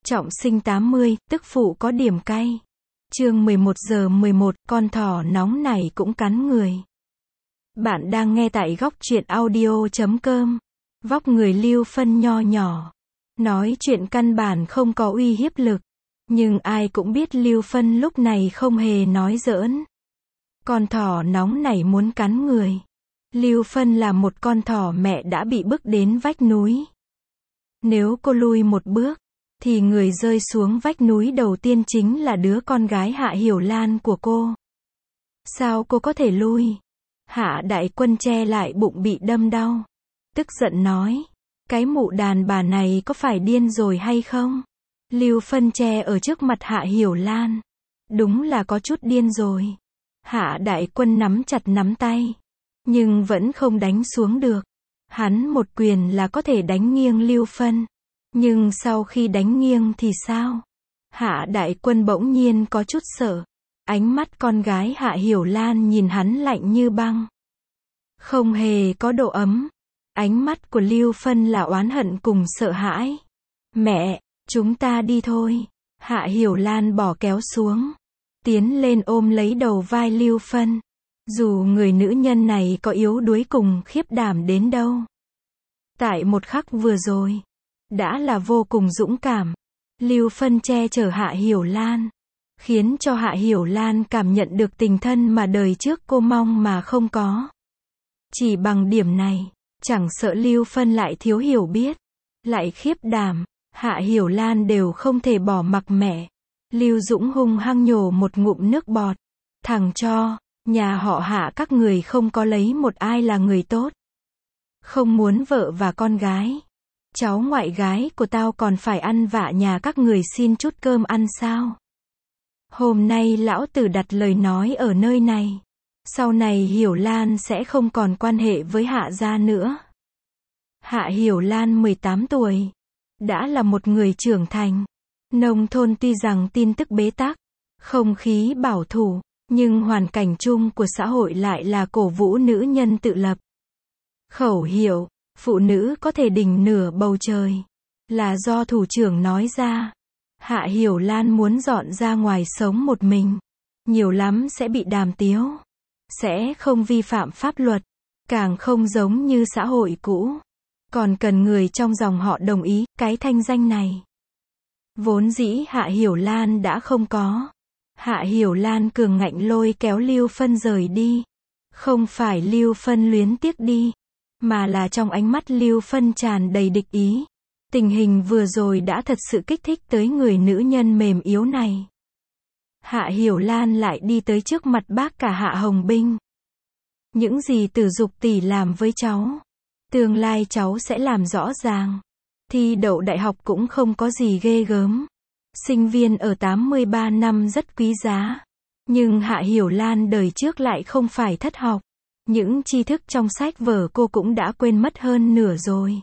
Trọng sinh 80, tức phụ có điểm cay. Chương 11:11, con thỏ nóng này cũng cắn người. Bạn đang nghe tại góc truyện audio.com. Vóc người Lưu Phân nho nhỏ. Nói chuyện căn bản không có uy hiếp lực. Nhưng ai cũng biết Lưu Phân lúc này không hề nói giỡn. Con thỏ nóng này muốn cắn người. Lưu Phân là một con thỏ mẹ đã bị bức đến vách núi. Nếu cô lui một bước, thì người rơi xuống vách núi đầu tiên chính là đứa con gái Hạ Hiểu Lan của cô. Sao cô có thể lui? Hạ Đại Quân che lại bụng bị đâm đau. Tức giận nói, cái mụ đàn bà này có phải điên rồi hay không? Lưu Phân che ở trước mặt Hạ Hiểu Lan. Đúng là có chút điên rồi. Hạ Đại Quân nắm chặt nắm tay. Nhưng vẫn không đánh xuống được. Hắn một quyền là có thể đánh nghiêng Lưu Phân. Nhưng sau khi đánh nghiêng thì sao? Hạ Đại Quân bỗng nhiên có chút sợ. Ánh mắt con gái Hạ Hiểu Lan nhìn hắn lạnh như băng. Không hề có độ ấm. Ánh mắt của Lưu Phân là oán hận cùng sợ hãi. Mẹ, chúng ta đi thôi. Hạ Hiểu Lan bỏ kéo xuống. Tiến lên ôm lấy đầu vai Lưu Phân. Dù người nữ nhân này có yếu đuối cùng khiếp đảm đến đâu. Tại một khắc vừa rồi, đã là vô cùng dũng cảm. Lưu Phân che chở Hạ Hiểu Lan. Khiến cho Hạ Hiểu Lan cảm nhận được tình thân mà đời trước cô mong mà không có. Chỉ bằng điểm này, chẳng sợ Lưu Phân lại thiếu hiểu biết, lại khiếp đảm, Hạ Hiểu Lan đều không thể bỏ mặc mẹ. Lưu Dũng hung hăng nhổ một ngụm nước bọt. Thằng cho, nhà họ Hạ các người không có lấy một ai là người tốt. Không muốn vợ và con gái. Cháu ngoại gái của tao còn phải ăn vạ nhà các người xin chút cơm ăn sao? Hôm nay lão tử đặt lời nói ở nơi này. Sau này Hiểu Lan sẽ không còn quan hệ với Hạ gia nữa. Hạ Hiểu Lan 18 tuổi. Đã là một người trưởng thành. Nông thôn tuy rằng tin tức bế tắc, không khí bảo thủ, nhưng hoàn cảnh chung của xã hội lại là cổ vũ nữ nhân tự lập. Khẩu hiệu, phụ nữ có thể đỉnh nửa bầu trời, là do thủ trưởng nói ra. Hạ Hiểu Lan muốn dọn ra ngoài sống một mình. Nhiều lắm sẽ bị đàm tiếu. Sẽ không vi phạm pháp luật. Càng không giống như xã hội cũ. Còn cần người trong dòng họ đồng ý cái thanh danh này. Vốn dĩ Hạ Hiểu Lan đã không có. Hạ Hiểu Lan cường ngạnh lôi kéo Lưu Phân rời đi. Không phải Lưu Phân luyến tiếc đi, mà là trong ánh mắt Lưu Phân tràn đầy địch ý. Tình hình vừa rồi đã thật sự kích thích tới người nữ nhân mềm yếu này. Hạ Hiểu Lan lại đi tới trước mặt bác cả Hạ Hồng Binh. Những gì Tử Dục tỷ làm với cháu, tương lai cháu sẽ làm rõ ràng. Thi đậu đại học cũng không có gì ghê gớm. Sinh viên ở 83 năm rất quý giá. Nhưng Hạ Hiểu Lan đời trước lại không phải thất học. Những tri thức trong sách vở cô cũng đã quên mất hơn nửa rồi.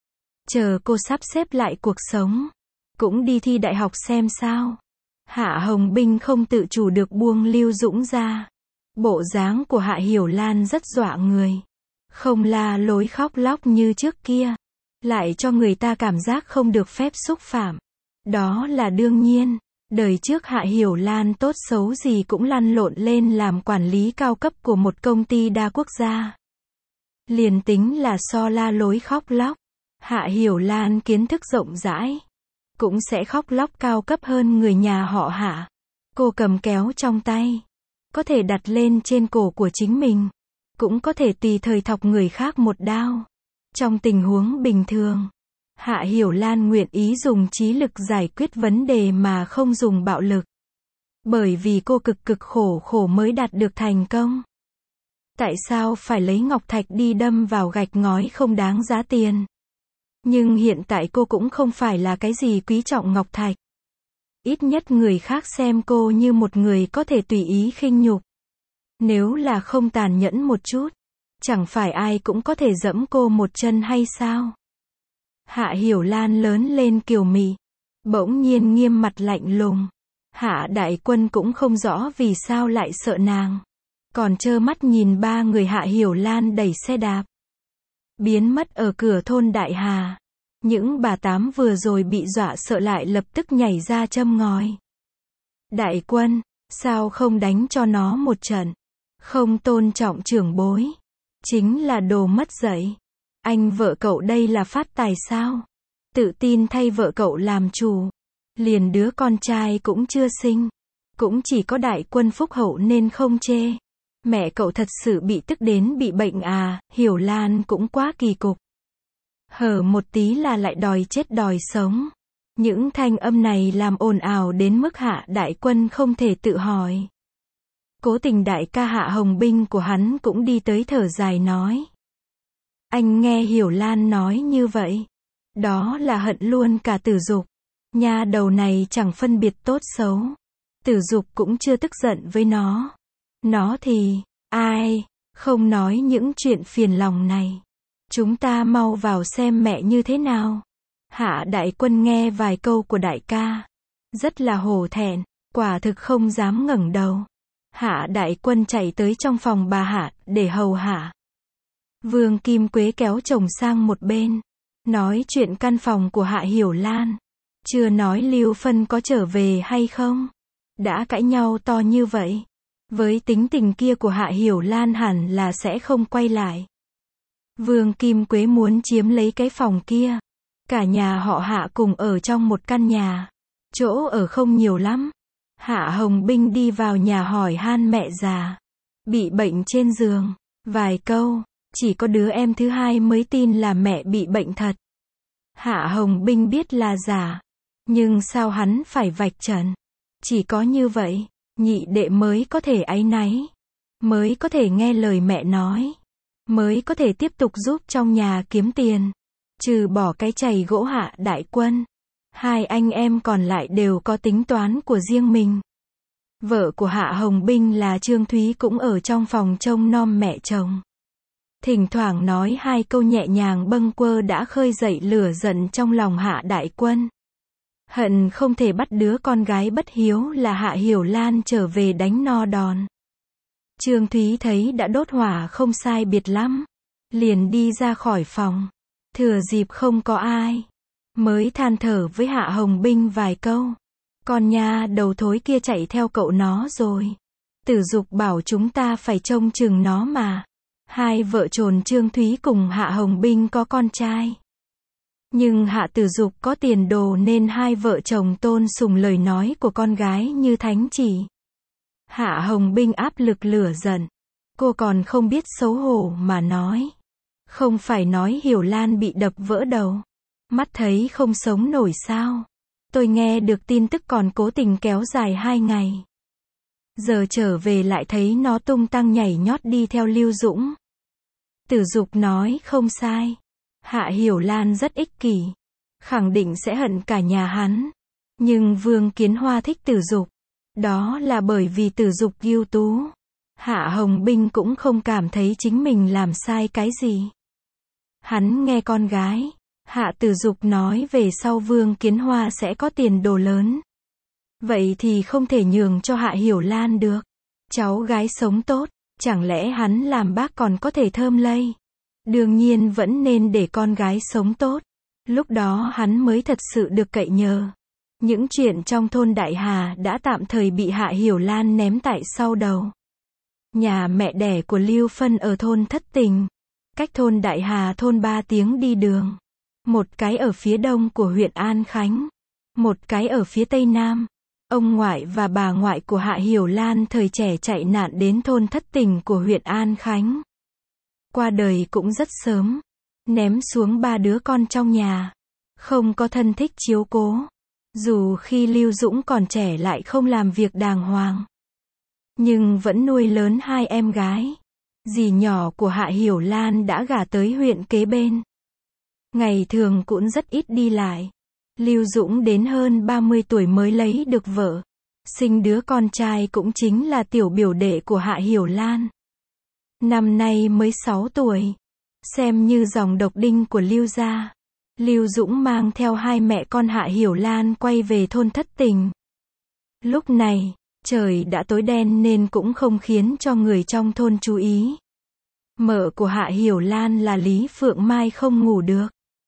Chờ cô sắp xếp lại cuộc sống, cũng đi thi đại học xem sao. Hạ Hồng Binh không tự chủ được buông Lưu Dũng ra. Bộ dáng của Hạ Hiểu Lan rất dọa người. Không la lối khóc lóc như trước kia, lại cho người ta cảm giác không được phép xúc phạm. Đó là đương nhiên. Đời trước Hạ Hiểu Lan tốt xấu gì cũng lăn lộn lên làm quản lý cao cấp của một công ty đa quốc gia. Liền tính là so la lối khóc lóc, Hạ Hiểu Lan kiến thức rộng rãi, cũng sẽ khóc lóc cao cấp hơn người nhà họ Hạ. Cô cầm kéo trong tay, có thể đặt lên trên cổ của chính mình, cũng có thể tùy thời thọc người khác một đao. Trong tình huống bình thường, Hạ Hiểu Lan nguyện ý dùng trí lực giải quyết vấn đề mà không dùng bạo lực. Bởi vì cô cực khổ mới đạt được thành công. Tại sao phải lấy ngọc thạch đi đâm vào gạch ngói không đáng giá tiền? Nhưng hiện tại cô cũng không phải là cái gì quý trọng ngọc thạch. Ít nhất người khác xem cô như một người có thể tùy ý khinh nhục. Nếu là không tàn nhẫn một chút, chẳng phải ai cũng có thể giẫm cô một chân hay sao? Hạ Hiểu Lan lớn lên kiều mị, bỗng nhiên nghiêm mặt lạnh lùng. Hạ Đại Quân cũng không rõ vì sao lại sợ nàng. Còn trơ mắt nhìn ba người Hạ Hiểu Lan đẩy xe đạp, biến mất ở cửa thôn Đại Hà. Những bà tám vừa rồi bị dọa sợ lại lập tức nhảy ra châm ngòi. Đại Quân, sao không đánh cho nó một trận? Không tôn trọng trưởng bối. Chính là đồ mất dạy. Anh vợ cậu đây là phát tài sao? Tự tin thay vợ cậu làm chủ. Liền đứa con trai cũng chưa sinh. Cũng chỉ có Đại Quân phúc hậu nên không chê. Mẹ cậu thật sự bị tức đến bị bệnh à? Hiểu Lan cũng quá kỳ cục. Hở một tí là lại đòi chết đòi sống. Những thanh âm này làm ồn ào đến mức Hạ Đại Quân không thể tự hỏi. Cố Tình đại ca Hạ Hồng Binh của hắn cũng đi tới thở dài nói. Anh nghe Hiểu Lan nói như vậy. Đó là hận luôn cả Tử Dục. Nha đầu này chẳng phân biệt tốt xấu. Tử Dục cũng chưa tức giận với nó. Nó thì, ai, không nói những chuyện phiền lòng này. Chúng ta mau vào xem mẹ như thế nào. Hạ Đại Quân nghe vài câu của đại ca. Rất là hổ thẹn, quả thực không dám ngẩng đầu. Hạ Đại Quân chạy tới trong phòng bà Hạ, để hầu hạ. Vương Kim Quế kéo chồng sang một bên. Nói chuyện căn phòng của Hạ Hiểu Lan. Chưa nói Lưu Phân có trở về hay không. Đã cãi nhau to như vậy. Với tính tình kia của Hạ Hiểu Lan hẳn là sẽ không quay lại. Vương Kim Quế muốn chiếm lấy cái phòng kia. Cả nhà họ Hạ cùng ở trong một căn nhà. Chỗ ở không nhiều lắm. Hạ Hồng Binh đi vào nhà hỏi han mẹ già. Bị bệnh trên giường. Vài câu. Chỉ có đứa em thứ hai mới tin là mẹ bị bệnh thật. Hạ Hồng Binh biết là giả. Nhưng sao hắn phải vạch trần. Chỉ có như vậy, nhị đệ mới có thể áy náy. Mới có thể nghe lời mẹ nói. Mới có thể tiếp tục giúp trong nhà kiếm tiền. Trừ bỏ cái chày gỗ Hạ Đại Quân. Hai anh em còn lại đều có tính toán của riêng mình. Vợ của Hạ Hồng Binh là Trương Thúy cũng ở trong phòng trông nom mẹ chồng. Thỉnh thoảng nói hai câu nhẹ nhàng bâng quơ đã khơi dậy lửa giận trong lòng Hạ Đại Quân. Hận không thể bắt đứa con gái bất hiếu là Hạ Hiểu Lan trở về đánh no đòn. Trương Thúy thấy đã đốt hỏa không sai biệt lắm. Liền đi ra khỏi phòng. Thừa dịp không có ai. Mới than thở với Hạ Hồng Binh vài câu. Con nha đầu thối kia chạy theo cậu nó rồi. Tử Dục bảo chúng ta phải trông chừng nó mà. Hai vợ chồng Trương Thúy cùng Hạ Hồng Binh có con trai. Nhưng Hạ Tử Dục có tiền đồ nên hai vợ chồng tôn sùng lời nói của con gái như thánh chỉ. Hạ Hồng Binh áp lực lửa giận. Cô còn không biết xấu hổ mà nói. Không phải nói Hiểu Lan bị đập vỡ đầu. Mắt thấy không sống nổi sao. Tôi nghe được tin tức còn cố tình kéo dài 2 ngày. Giờ trở về lại thấy nó tung tăng nhảy nhót đi theo Lưu Dũng. Tử Dục nói không sai. Hạ Hiểu Lan rất ích kỷ. Khẳng định sẽ hận cả nhà hắn. Nhưng Vương Kiến Hoa thích Tử Dục. Đó là bởi vì Tử Dục ưu tú. Hạ Hồng Binh cũng không cảm thấy chính mình làm sai cái gì. Hắn nghe con gái, Hạ Tử Dục nói về sau Vương Kiến Hoa sẽ có tiền đồ lớn. Vậy thì không thể nhường cho Hạ Hiểu Lan được. Cháu gái sống tốt, chẳng lẽ hắn làm bác còn có thể thơm lây. Đương nhiên vẫn nên để con gái sống tốt. Lúc đó hắn mới thật sự được cậy nhờ. Những chuyện trong thôn Đại Hà đã tạm thời bị Hạ Hiểu Lan ném tại sau đầu. Nhà mẹ đẻ của Lưu Phân ở thôn Thất Tình. Cách thôn Đại Hà thôn 3 tiếng đi đường. Một cái ở phía đông của huyện An Khánh. Một cái ở phía tây nam. Ông ngoại và bà ngoại của Hạ Hiểu Lan thời trẻ chạy nạn đến thôn Thất Tình của huyện An Khánh. Qua đời cũng rất sớm. Ném xuống 3 đứa con trong nhà. Không có thân thích chiếu cố. Dù khi Lưu Dũng còn trẻ lại không làm việc đàng hoàng. Nhưng vẫn nuôi lớn 2 em gái. Dì nhỏ của Hạ Hiểu Lan đã gả tới huyện kế bên. Ngày thường cũng rất ít đi lại. Lưu Dũng đến hơn 30 tuổi mới lấy được vợ. Sinh đứa con trai cũng chính là tiểu biểu đệ của Hạ Hiểu Lan. Năm nay mới 6 tuổi. Xem như dòng độc đinh của Lưu gia. Lưu Dũng mang theo 2 mẹ con Hạ Hiểu Lan quay về thôn Thất Tình. Lúc này, trời đã tối đen nên cũng không khiến cho người trong thôn chú ý. Mợ của Hạ Hiểu Lan là Lý Phượng Mai không ngủ được.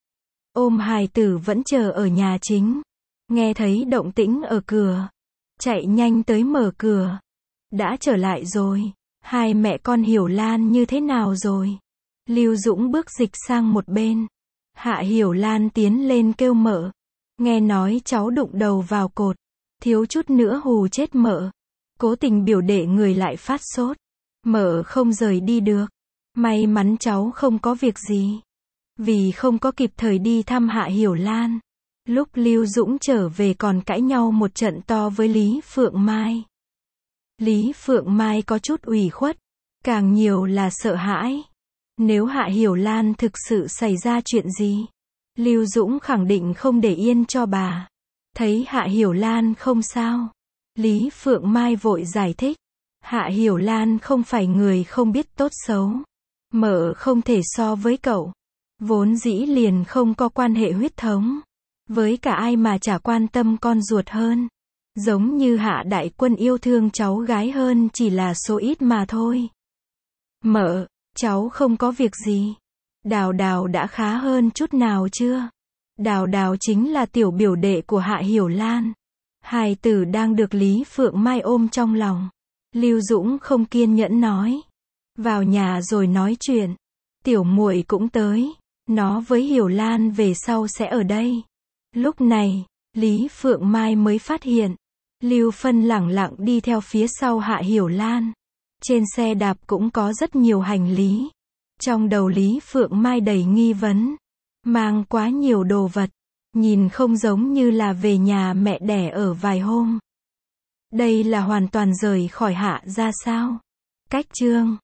ôm hài tử vẫn chờ ở nhà chính. Nghe thấy động tĩnh ở cửa. Chạy nhanh tới mở cửa. Đã trở lại rồi. Hai mẹ con Hiểu Lan như thế nào rồi? Lưu Dũng bước dịch sang một bên. Hạ Hiểu Lan tiến lên kêu mợ. Nghe nói cháu đụng đầu vào cột. Thiếu chút nữa hù chết mợ. Cố tình biểu đệ người lại phát sốt. Mợ không rời đi được. May mắn cháu không có việc gì. Vì không có kịp thời đi thăm Hạ Hiểu Lan. Lúc Lưu Dũng trở về còn cãi nhau một trận to với Lý Phượng Mai. Lý Phượng Mai có chút ủy khuất. Càng nhiều là sợ hãi. Nếu Hạ Hiểu Lan thực sự xảy ra chuyện gì, Lưu Dũng khẳng định không để yên cho bà. Thấy Hạ Hiểu Lan không sao, Lý Phượng Mai vội giải thích. Hạ Hiểu Lan không phải người không biết tốt xấu. Mợ không thể so với cậu. Vốn dĩ liền không có quan hệ huyết thống. Với cả ai mà chả quan tâm con ruột hơn. Giống như Hạ Đại Quân yêu thương cháu gái hơn chỉ là số ít mà thôi. Mợ, cháu không có việc gì. Đào Đào đã khá hơn chút nào chưa? Đào Đào chính là tiểu biểu đệ của Hạ Hiểu Lan. Hài tử đang được Lý Phượng Mai ôm trong lòng. Lưu Dũng không kiên nhẫn nói. Vào nhà rồi nói chuyện. Tiểu muội cũng tới. Nó với Hiểu Lan về sau sẽ ở đây. Lúc này, Lý Phượng Mai mới phát hiện. Lưu Phân lẳng lặng đi theo phía sau Hạ Hiểu Lan. Trên xe đạp cũng có rất nhiều hành lý. Trong đầu Lý Phượng Mai đầy nghi vấn. Mang quá nhiều đồ vật. Nhìn không giống như là về nhà mẹ đẻ ở vài hôm. Đây là hoàn toàn rời khỏi Hạ ra sao? Cách chương